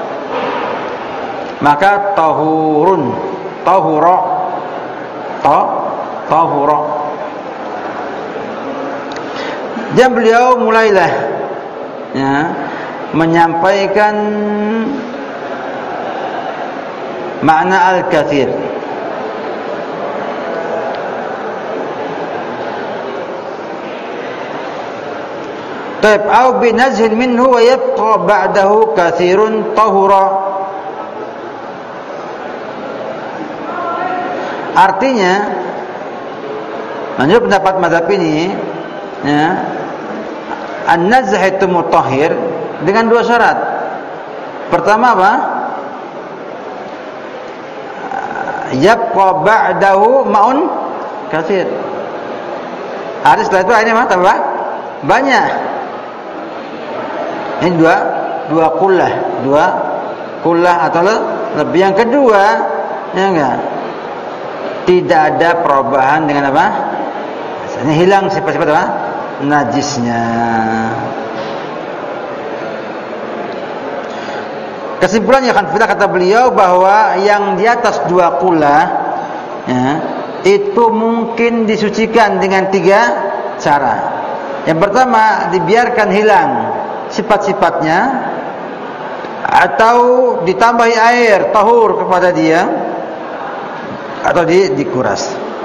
Maka tahurun, tahura, ta, tahura. Dan beliau mulailah, ya, menyampaikan makna al-katsir. Taib au binazhin minhu wa yabqa ba'dahu katsirun tahura. Artinya, menurut pendapat mazhab ini, ya, an-nazh itu mutahhir dengan dua syarat. Pertama apa? Yabqa ba'dahu ma'un katsir. Ada setelah itu airnya apa? Tambah banyak. Ini dua dua kullah, dua kullah atau lebih. Yang kedua, ya enggak, tidak ada perubahan dengan apa? Misalnya hilang sifat-sifat apa? Najisnya. Kesimpulannya kan kata beliau bahwa yang di atas dua kullah, ya, itu mungkin disucikan dengan tiga cara. Yang pertama, dibiarkan hilang sifat-sifatnya, atau ditambahi air tahur kepada dia, atau di, dikuras.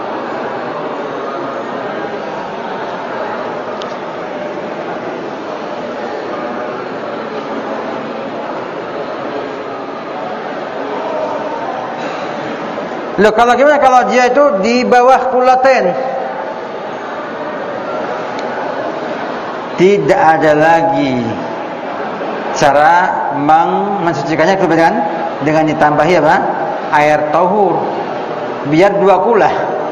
Loh, kalau gimana kalau dia itu di bawah kulaten? Tidak ada lagi cara meng mensucikannya dengan dengan ditambahi apa? Air tahur. Biar dua kulah.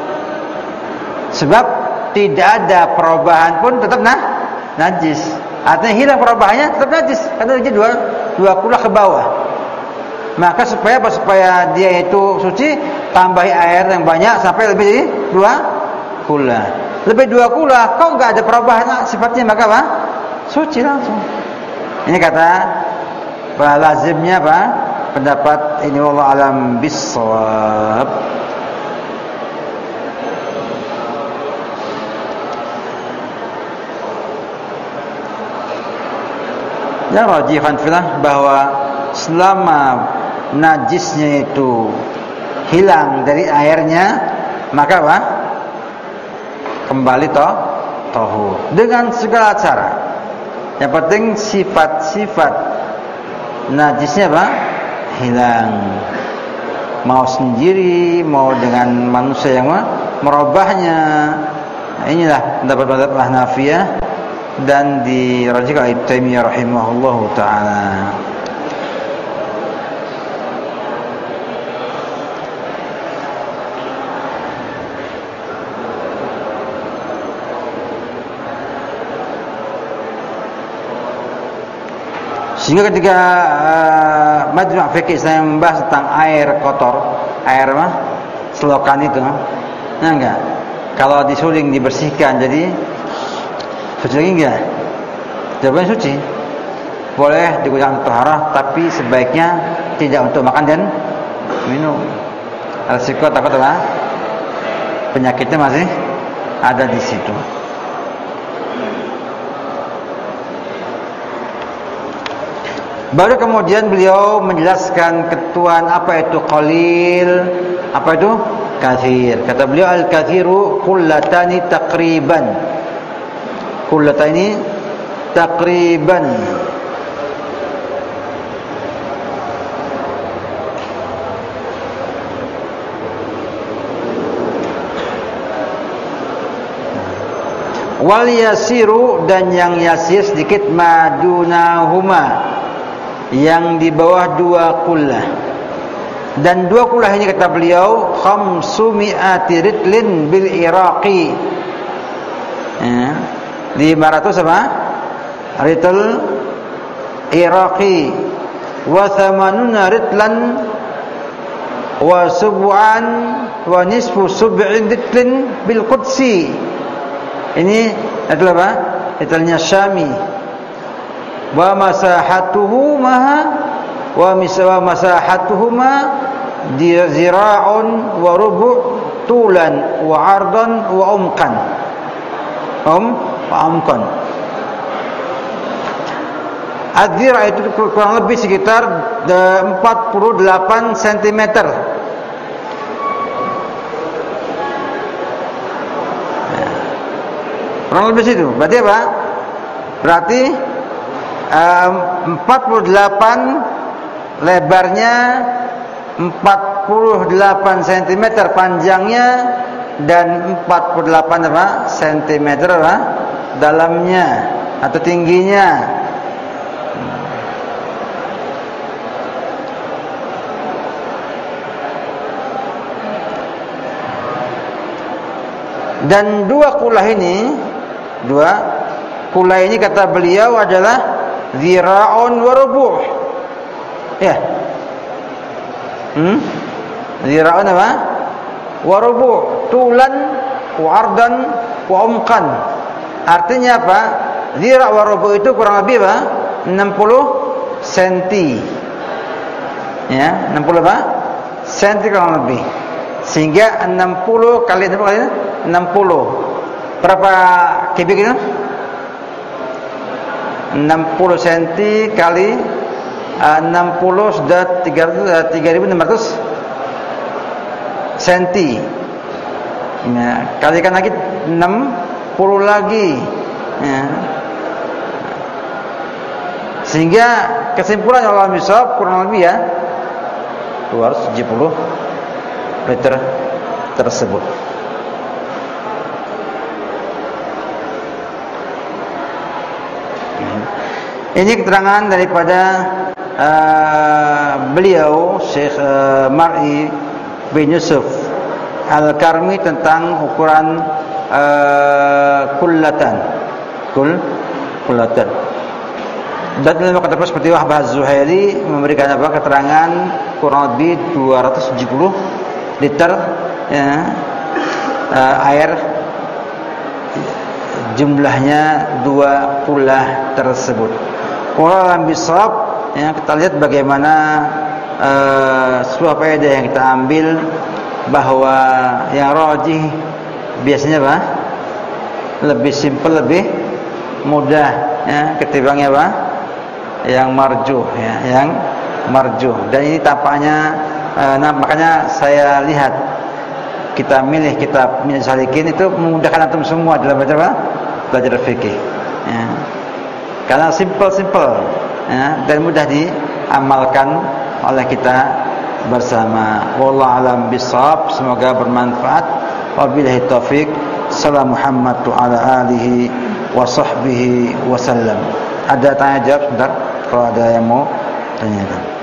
Sebab tidak ada perubahan pun tetap nah, najis. Artinya hilang perubahannya tetap najis. Karena dia dua dua kulah ke bawah. Maka supaya apa? Supaya dia itu suci, tambahi air yang banyak sampai lebih dari dua kula. Lebih dua kula, kau enggak ada perubahan sifatnya, maka apa? Suci langsung. Ini kata lazimnya apa? Pendapat ini wallahu alam bissawab. Yang rajihan filah bahwa selama najisnya itu hilang dari airnya, maka apa? Kembali toh tahur dengan segala cara. Yang penting sifat-sifat najisnya apa? Hilang. Mau sendiri, mau dengan manusia yang merubahnya. Inilah pendapat-pendapat Hanafiyah dan dirajihkan Ibnu Taimiyah rahimahullahu taala. Sehingga ketika uh, Majmu' Fiqh saya membahas tentang air kotor, air mah selokan itu, nah enggak. Kalau disuling dibersihkan jadi suci lagi enggak? Jawabannya suci. Boleh digunakan untuk taharah, tapi sebaiknya tidak untuk makan dan minum. Resiko takut apa? Penyakitnya masih ada di situ. Baru kemudian beliau menjelaskan ketentuan apa itu qalil, apa itu kathir. Kata beliau al-kathiru kullatani taqriban. Kullatani taqriban. Wal yasiru, dan yang yasir sedikit, madunahuma, yang di bawah dua kullah. Dan dua kullah ini kata beliau khamsumi'ati ritlin bil Iraqi, ya, lima ratus apa? Ritl Iraqi, wa thamanuna ritlan wa sub'an wa nisfu sub'in ritlin bil Qudsi. Ini adalah apa? Ritlnya Syami. Wa masahatuhu maha wa miswa masahatuhuma zira'un wa rubu' tulan wa 'ardan wa umqan. Um wa umqan. Adzira itu kurang lebih sekitar empat puluh delapan sentimeter. Kurang lebih situ. Berarti apa? Berarti empat puluh delapan lebarnya, empat puluh delapan sentimeter panjangnya, dan empat puluh delapan apa? Sentimeter apa? Dalamnya atau tingginya. Dan dua kulah ini, dua kulah ini kata beliau adalah zira'un wa rubu'. Ya. Hmm? Zira'un apa? Wa rubu', tulan wa ardan wa umqan. Artinya apa? Zira' wa rubu' itu kurang lebih apa? enam puluh senti. Ya, enam puluh apa? Senti kurang lebih. Sehingga enam puluh kali enam puluh kali enam puluh. Berapa kubik itu? enam puluh senti kali uh, enam puluh sudah tiga ribu enam ratus senti. Ya, kalikan lagi enam puluh lagi. Ya. Sehingga kesimpulan Allah misal kurang lebih ya dua ratus tujuh puluh liter tersebut. Ini keterangan daripada uh, beliau Syekh uh, Mar'i bin Yusuf Al-Karmi tentang ukuran uh, kullatan. Kul kullatan. Dan dalam kata seperti Wahb Az-Zuhaili memberikan apa keterangan kurang lebih dua ratus tujuh puluh liter ya, uh, air jumlahnya dua pula tersebut. Wallahualam bisawab, ya, kita lihat bagaimana uh, sebuah faedah yang kita ambil bahwa yang rajih biasanya apa? Lebih simpel, lebih mudah ya ketimbang apa? Yang marjuh ya, yang marjuh. Dan ini tampaknya uh, nah, makanya saya lihat kita milih kitab Minhaj Salikin itu memudahkan antum semua dalam belajar apa? Belajar fikih. Ya. Karena simple-simple ya, dan mudah diamalkan oleh kita bersama. Wallahu a'lam bishawab. Semoga bermanfaat. Wabillahi taufik. Salam Muhammad ala alihi wa sahbihi wasallam. Ada tanya jawab sebentar kalau ada yang mau tanyakan.